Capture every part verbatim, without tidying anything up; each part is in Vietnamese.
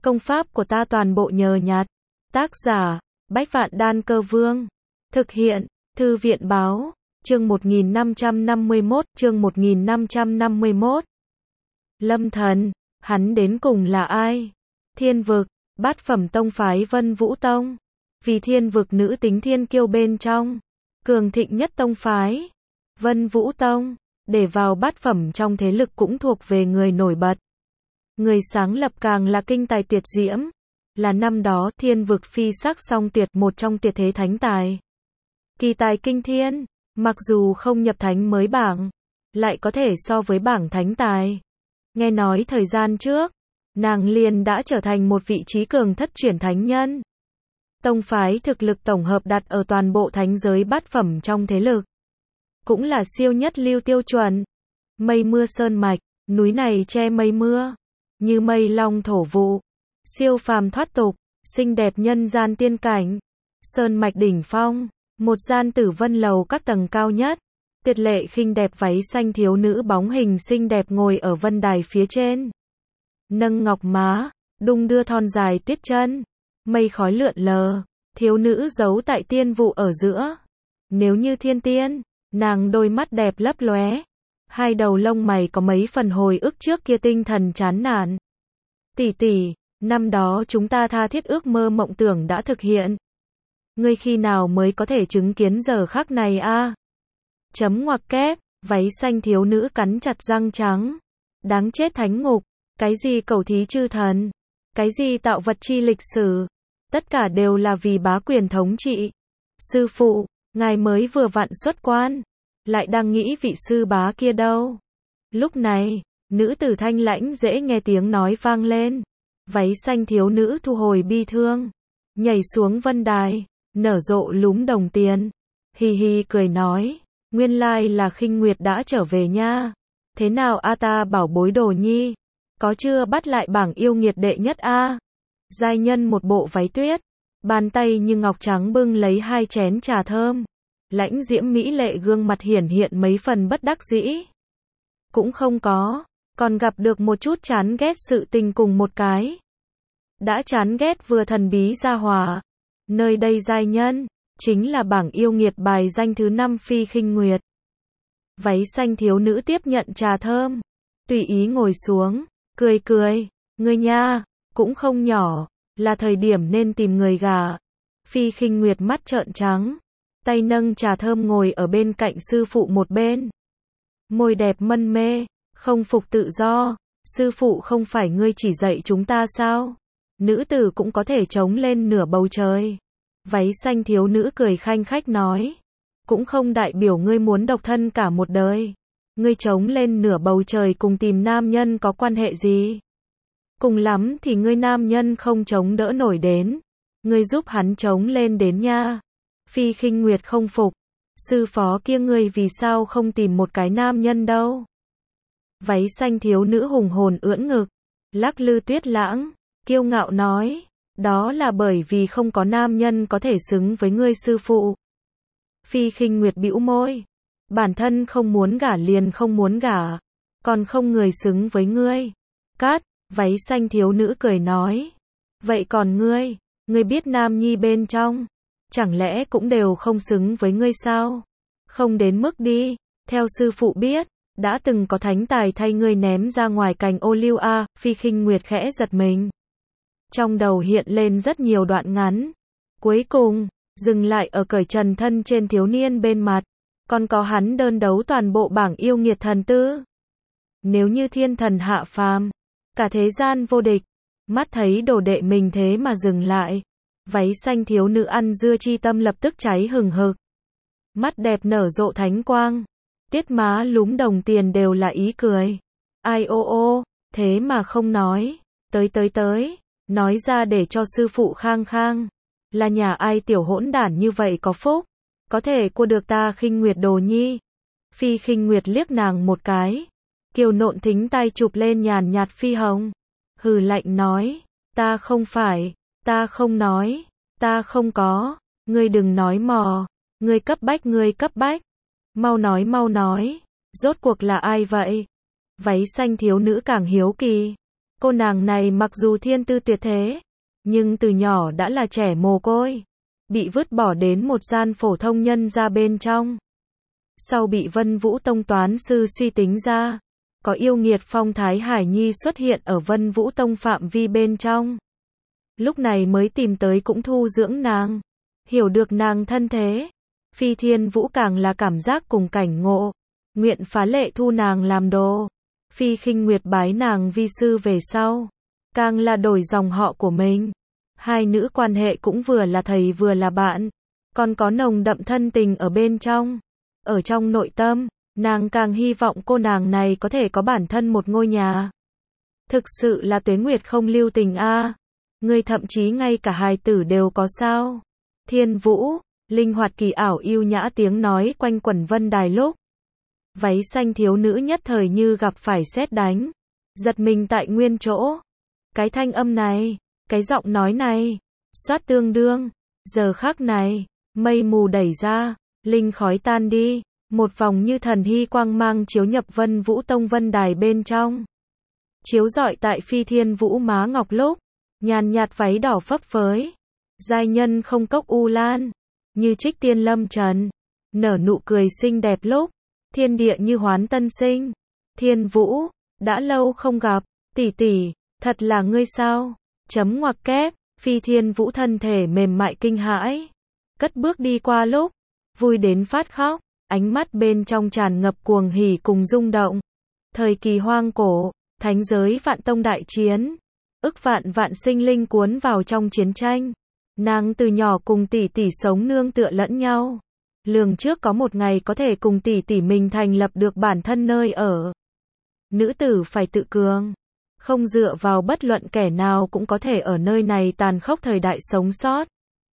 Công pháp của ta toàn bộ nhờ nhặt. Tác giả, Bách Vạn Đan Cơ Vương. Thực hiện, Thư viện Báo. Chương một nghìn năm trăm năm mươi mốt, chương một nghìn năm trăm năm mươi mốt. Lâm Thần, hắn đến cùng là ai? Thiên vực, bát phẩm tông phái Vân Vũ Tông. Vì thiên vực nữ tính thiên kiêu bên trong, cường thịnh nhất tông phái. Vân Vũ Tông, để vào bát phẩm trong thế lực cũng thuộc về người nổi bật. Người sáng lập càng là kinh tài tuyệt diễm, là năm đó thiên vực phi sắc song tuyệt, một trong tuyệt thế thánh tài. Kỳ tài kinh thiên, mặc dù không nhập thánh mới bảng, lại có thể so với bảng thánh tài. Nghe nói thời gian trước, nàng liền đã trở thành một vị trí cường thất chuyển thánh nhân. Tông phái thực lực tổng hợp đặt ở toàn bộ thánh giới bát phẩm trong thế lực, cũng là siêu nhất lưu tiêu chuẩn. Mây mưa sơn mạch, núi này che mây mưa, như mây long thổ vụ, siêu phàm thoát tục, xinh đẹp nhân gian tiên cảnh. Sơn mạch đỉnh phong, một gian tử vân lầu các tầng cao nhất, tuyệt lệ khinh đẹp váy xanh thiếu nữ bóng hình xinh đẹp ngồi ở vân đài phía trên, nâng ngọc má, đung đưa thon dài tuyết chân, mây khói lượn lờ, thiếu nữ giấu tại tiên vụ ở giữa. Nếu như thiên tiên, nàng đôi mắt đẹp lấp lóe, hai đầu lông mày có mấy phần hồi ức trước kia tinh thần chán nản. Tỷ tỷ, năm đó chúng ta tha thiết ước mơ mộng tưởng đã thực hiện. Ngươi khi nào mới có thể chứng kiến giờ khắc này a? Chấm ngoặc kép, váy xanh thiếu nữ cắn chặt răng trắng. Đáng chết thánh ngục, cái gì cầu thí chư thần, cái gì tạo vật chi lịch sử, tất cả đều là vì bá quyền thống trị. Sư phụ, ngài mới vừa vặn xuất quan, lại đang nghĩ vị sư bá kia đâu. Lúc này, nữ tử thanh lãnh dễ nghe tiếng nói vang lên. Váy xanh thiếu nữ thu hồi bi thương, nhảy xuống vân đài, nở rộ lúm đồng tiền, hì hì cười nói, nguyên lai là Khinh Nguyệt đã trở về nha. Thế nào a ta bảo bối đồ nhi, có chưa bắt lại bảng yêu nghiệt đệ nhất a? Giai nhân một bộ váy tuyết, bàn tay như ngọc trắng bưng lấy hai chén trà thơm, lãnh diễm mỹ lệ gương mặt hiển hiện mấy phần bất đắc dĩ. Cũng không có, còn gặp được một chút chán ghét sự tình cùng một cái. Đã chán ghét vừa thần bí gia hỏa. Nơi đây giai nhân, chính là bảng yêu nghiệt bài danh thứ năm Phi Khinh Nguyệt. Váy xanh thiếu nữ tiếp nhận trà thơm, tùy ý ngồi xuống, cười cười, ngươi nha, cũng không nhỏ, là thời điểm nên tìm người gả. Phi Khinh Nguyệt mắt trợn trắng, tay nâng trà thơm ngồi ở bên cạnh sư phụ một bên. Môi đẹp mân mê, không phục tự do, sư phụ không phải ngươi chỉ dạy chúng ta sao? Nữ tử cũng có thể chống lên nửa bầu trời. Váy xanh thiếu nữ cười khanh khách nói, cũng không đại biểu ngươi muốn độc thân cả một đời. Ngươi chống lên nửa bầu trời cùng tìm nam nhân có quan hệ gì? Cùng lắm thì ngươi nam nhân không chống đỡ nổi đến, ngươi giúp hắn chống lên đến nha. Phi Khinh Nguyệt không phục, sư phó kia ngươi vì sao không tìm một cái nam nhân đâu? Váy xanh thiếu nữ hùng hồn ưỡn ngực, lắc lư tuyết lãng, kiêu ngạo nói, đó là bởi vì không có nam nhân có thể xứng với ngươi sư phụ. Phi Khinh Nguyệt bĩu môi, bản thân không muốn gả liền không muốn gả, còn không người xứng với ngươi. Cát, váy xanh thiếu nữ cười nói, vậy còn ngươi, ngươi biết nam nhi bên trong, chẳng lẽ cũng đều không xứng với ngươi sao? Không đến mức đi, theo sư phụ biết, đã từng có thánh tài thay ngươi ném ra ngoài cành ô liu a. Phi Khinh Nguyệt khẽ giật mình, trong đầu hiện lên rất nhiều đoạn ngắn, cuối cùng dừng lại ở cởi trần thân trên thiếu niên bên mặt, còn có hắn đơn đấu toàn bộ bảng yêu nghiệt thần tư. Nếu như thiên thần hạ phàm, cả thế gian vô địch, mắt thấy đồ đệ mình thế mà dừng lại. Váy xanh thiếu nữ ăn dưa chi tâm lập tức cháy hừng hực, mắt đẹp nở rộ thánh quang, tiết má lúm đồng tiền đều là ý cười. Ai ô ô, thế mà không nói, tới tới tới, nói ra để cho sư phụ khang khang, là nhà ai tiểu hỗn đản như vậy có phúc, có thể cua được ta Khinh Nguyệt đồ nhi. Phi Khinh Nguyệt liếc nàng một cái, kiều nộn thính tay chụp lên nhàn nhạt phi hồng, hừ lạnh nói, ta không phải, ta không nói, ta không có, ngươi đừng nói mò, ngươi cấp bách ngươi cấp bách, mau nói mau nói, rốt cuộc là ai vậy? Váy xanh thiếu nữ càng hiếu kỳ, Cô nàng này mặc dù thiên tư tuyệt thế, nhưng từ nhỏ đã là trẻ mồ côi, bị vứt bỏ đến một gian phổ thông nhân gia bên trong. Sau bị Vân Vũ Tông toán sư suy tính ra, có yêu nghiệt phong thái hải nhi xuất hiện ở Vân Vũ Tông phạm vi bên trong. Lúc này mới tìm tới cũng thu dưỡng nàng, hiểu được nàng thân thế. Phi Thiên Vũ càng là cảm giác cùng cảnh ngộ, nguyện phá lệ thu nàng làm đồ. Phi Khinh Nguyệt bái nàng vi sư về sau, càng là đổi dòng họ của mình. Hai nữ quan hệ cũng vừa là thầy vừa là bạn, còn có nồng đậm thân tình ở bên trong. Ở trong nội tâm, nàng càng hy vọng cô nàng này có thể có bản thân một ngôi nhà. Thực sự là Tuế Nguyệt không lưu tình a. À. Ngươi thậm chí ngay cả hài tử đều có sao? Thiên Vũ, linh hoạt kỳ ảo yêu nhã tiếng nói quanh quẩn vân đài lúc. Váy xanh thiếu nữ nhất thời như gặp phải sét đánh, giật mình tại nguyên chỗ. Cái thanh âm này, cái giọng nói này, xoát tương đương. Giờ khắc này, mây mù đẩy ra, linh khói tan đi, một vòng như thần hy quang mang chiếu nhập Vân Vũ Tông vân đài bên trong. Chiếu rọi tại Phi Thiên Vũ má ngọc lúc, nhàn nhạt váy đỏ phấp phới. Giai nhân không cốc u lan, như trích tiên lâm trần, nở nụ cười xinh đẹp lúc, thiên địa như hoán tân sinh. Thiên Vũ, đã lâu không gặp, tỷ tỷ, thật là ngươi sao? Chấm ngoặc kép, Phi Thiên Vũ thân thể mềm mại kinh hãi, cất bước đi qua lúc, vui đến phát khóc, ánh mắt bên trong tràn ngập cuồng hỉ cùng rung động. Thời kỳ hoang cổ, thánh giới vạn tông đại chiến, ức vạn vạn sinh linh cuốn vào trong chiến tranh. Nàng từ nhỏ cùng tỷ tỷ sống nương tựa lẫn nhau, lường trước có một ngày có thể cùng tỷ tỷ mình thành lập được bản thân nơi ở. Nữ tử phải tự cường, không dựa vào bất luận kẻ nào cũng có thể ở nơi này tàn khốc thời đại sống sót.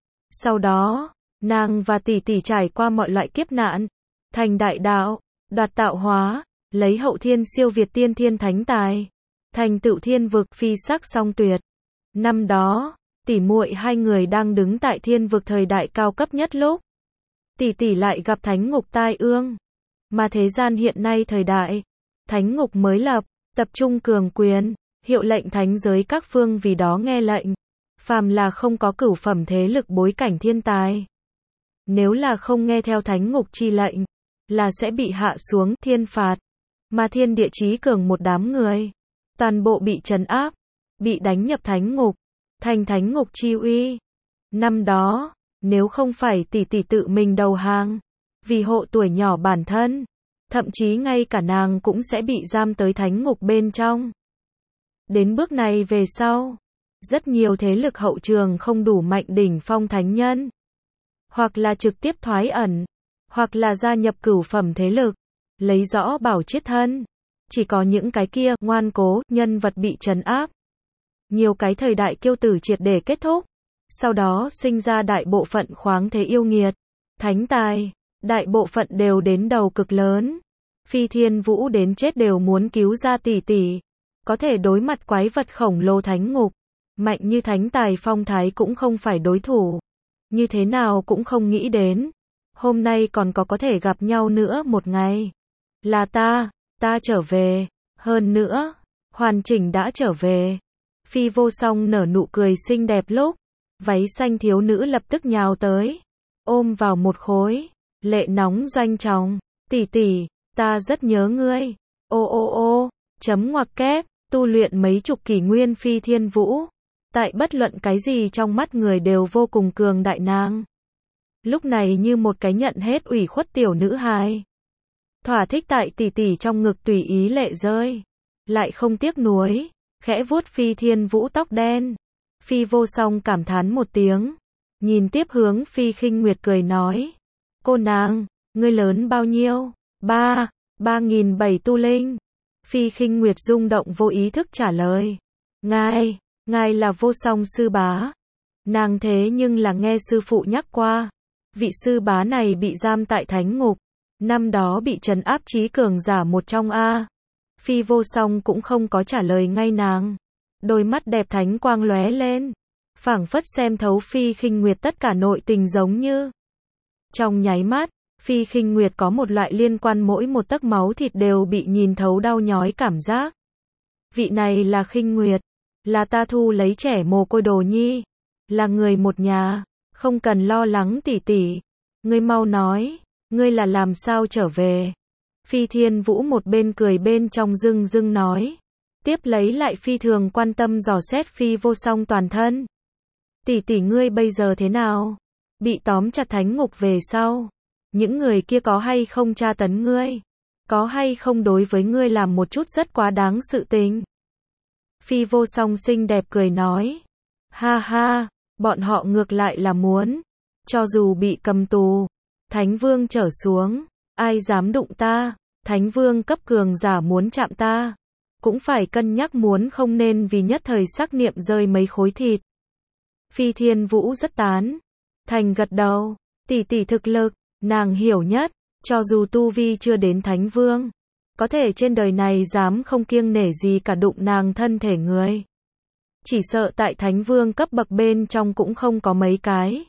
Sau đó, nàng và tỷ tỷ trải qua mọi loại kiếp nạn, thành đại đạo, đoạt tạo hóa, lấy hậu thiên siêu việt tiên thiên thánh tài, thành tựu thiên vực phi sắc song tuyệt. Năm đó, tỷ muội hai người đang đứng tại thiên vực thời đại cao cấp nhất lúc, tỷ tỷ lại gặp thánh ngục tai ương. Mà thế gian hiện nay thời đại, thánh ngục mới lập, tập trung cường quyền, hiệu lệnh thánh giới các phương vì đó nghe lệnh. Phàm là không có cửu phẩm thế lực bối cảnh thiên tài, nếu là không nghe theo thánh ngục chi lệnh, là sẽ bị hạ xuống thiên phạt. Mà thiên địa chí cường một đám người, toàn bộ bị trấn áp, bị đánh nhập thánh ngục, thành thánh ngục chi uy. Năm đó, nếu không phải tỷ tỷ tự mình đầu hàng, vì hộ tuổi nhỏ bản thân, thậm chí ngay cả nàng cũng sẽ bị giam tới thánh ngục bên trong. Đến bước này về sau, rất nhiều thế lực hậu trường không đủ mạnh đỉnh phong thánh nhân, hoặc là trực tiếp thoái ẩn, hoặc là gia nhập cửu phẩm thế lực, lấy rõ bảo chiết thân. Chỉ có những cái kia ngoan cố nhân vật bị trấn áp. Nhiều cái thời đại kiêu tử triệt để kết thúc, sau đó sinh ra đại bộ phận khoáng thế yêu nghiệt, thánh tài, đại bộ phận đều đến đầu cực lớn. Phi Thiên Vũ đến chết đều muốn cứu ra tỷ tỷ, có thể đối mặt quái vật khổng lồ thánh ngục, mạnh như thánh tài phong thái cũng không phải đối thủ. Như thế nào cũng không nghĩ đến, hôm nay còn có có thể gặp nhau nữa một ngày. Là ta, ta trở về, hơn nữa, hoàn chỉnh đã trở về. Phi Vô Song nở nụ cười xinh đẹp lúc, váy xanh thiếu nữ lập tức nhào tới, ôm vào một khối, lệ nóng doanh tròng. Tỷ tỷ, ta rất nhớ ngươi. Ô ô ô, chấm ngoặc kép, tu luyện mấy chục kỷ nguyên Phi Thiên Vũ, tại bất luận cái gì trong mắt người đều vô cùng cường đại nàng. Lúc này như một cái nhận hết ủy khuất tiểu nữ hài, thỏa thích tại tỷ tỷ trong ngực tùy ý lệ rơi, lại không tiếc nuối, khẽ vuốt Phi Thiên Vũ tóc đen. Phi Vô Song cảm thán một tiếng, nhìn tiếp hướng Phi Khinh Nguyệt cười nói, cô nàng, ngươi lớn bao nhiêu? Ba, ba nghìn bảy tu linh. Phi Khinh Nguyệt rung động vô ý thức trả lời, ngài, ngài là Vô Song sư bá. Nàng thế nhưng là nghe sư phụ nhắc qua, vị sư bá này bị giam tại thánh ngục, năm đó bị trấn áp chí cường giả một trong a. Phi Vô Song cũng không có trả lời ngay nàng, đôi mắt đẹp thánh quang lóe lên, phảng phất xem thấu Phi Khinh Nguyệt tất cả nội tình giống như. Trong nháy mắt, Phi Khinh Nguyệt có một loại liên quan mỗi một tấc máu thịt đều bị nhìn thấu đau nhói cảm giác. Vị này là Khinh Nguyệt, là ta thu lấy trẻ mồ côi Đồ Nhi, là người một nhà, không cần lo lắng tỷ tỷ. Ngươi mau nói, ngươi là làm sao trở về? Phi Thiên Vũ một bên cười bên trong dưng dưng nói, tiếp lấy lại phi thường quan tâm dò xét Phi Vô Song toàn thân. Tỷ tỷ ngươi bây giờ thế nào? Bị tóm chặt thánh ngục về sau, những người kia có hay không tra tấn ngươi? Có hay không đối với ngươi làm một chút rất quá đáng sự tình? Phi Vô Song xinh đẹp cười nói, ha ha, bọn họ ngược lại là muốn, cho dù bị cầm tù, Thánh Vương trở xuống, ai dám đụng ta, Thánh Vương cấp cường giả muốn chạm ta, cũng phải cân nhắc muốn không nên vì nhất thời sắc niệm rơi mấy khối thịt. Phi Thiên Vũ rất tán thành gật đầu, tỷ tỷ thực lực, nàng hiểu nhất, cho dù tu vi chưa đến Thánh Vương, có thể trên đời này dám không kiêng nể gì cả đụng nàng thân thể người. Chỉ sợ tại Thánh Vương cấp bậc bên trong cũng không có mấy cái.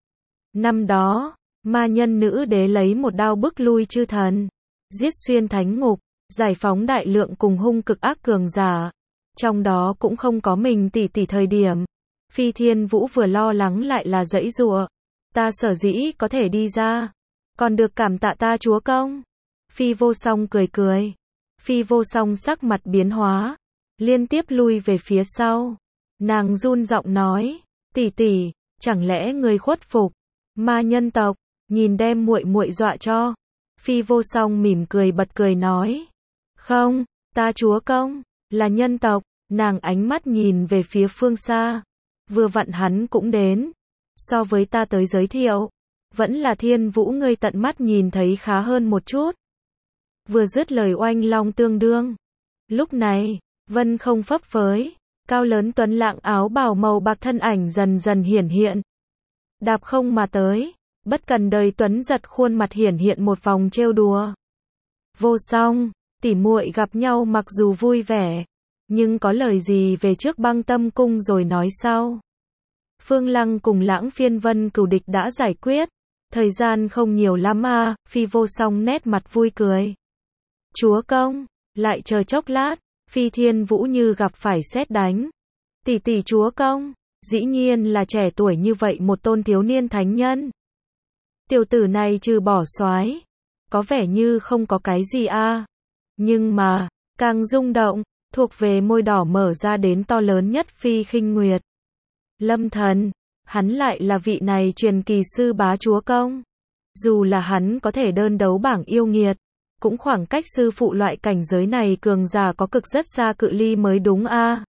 Năm đó, ma nhân nữ đế lấy một đao bức lui chư thần, giết xuyên thánh ngục, giải phóng đại lượng cùng hung cực ác cường giả. Trong đó cũng không có mình tỷ tỷ thời điểm. Phi Thiên Vũ vừa lo lắng lại là giãy giụa. Ta sở dĩ có thể đi ra, còn được cảm tạ ta chúa công. Phi Vô Song cười cười. Phi Vô Song sắc mặt biến hóa, liên tiếp lui về phía sau. Nàng run giọng nói, tỷ tỷ, chẳng lẽ người khuất phục ma nhân tộc, nhìn đem muội muội dọa cho. Phi Vô Song mỉm cười bật cười nói, không, ta chúa công là nhân tộc. Nàng ánh mắt nhìn về phía phương xa, vừa vặn hắn cũng đến. So với ta tới giới thiệu, vẫn là Thiên Vũ ngươi tận mắt nhìn thấy khá hơn một chút. Vừa dứt lời oanh long tương đương. Lúc này, vân không phấp phới, cao lớn tuấn lãng áo bào màu bạc thân ảnh dần dần hiển hiện. Đạp không mà tới, bất cần đời tuấn giật khuôn mặt hiển hiện một vòng trêu đùa. Vô Song, tỉ muội gặp nhau mặc dù vui vẻ, nhưng có lời gì về trước Băng Tâm cung rồi nói sau. Phương Lăng cùng Lãng Phiên Vân cửu địch đã giải quyết, thời gian không nhiều lắm à. Phi Vô Song nét mặt vui cười. Chúa công, lại chờ chốc lát. Phi Thiên Vũ như gặp phải sét đánh. Tỷ tỷ chúa công, dĩ nhiên là trẻ tuổi như vậy một tôn thiếu niên thánh nhân. Tiểu tử này trừ bỏ soái, có vẻ như không có cái gì a. À. Nhưng mà, càng rung động, thuộc về môi đỏ mở ra đến to lớn nhất Phi Khinh Nguyệt. Lâm Thần, hắn lại là vị này truyền kỳ sư bá chúa công. Dù là hắn có thể đơn đấu bảng yêu nghiệt, cũng khoảng cách sư phụ loại cảnh giới này cường giả có cực rất xa cự ly mới đúng a. À.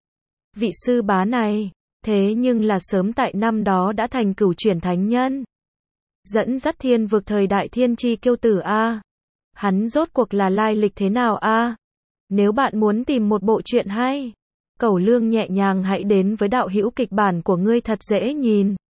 Vị sư bá này, thế nhưng là sớm tại năm đó đã thành cửu chuyển thánh nhân. Dẫn dắt thiên vực thời đại thiên chi kiêu tử a. À. Hắn rốt cuộc là lai lịch thế nào a? À? Nếu bạn muốn tìm một bộ truyện hay, Cẩu Lương nhẹ nhàng hãy đến với đạo hữu kịch bản của ngươi thật dễ nhìn.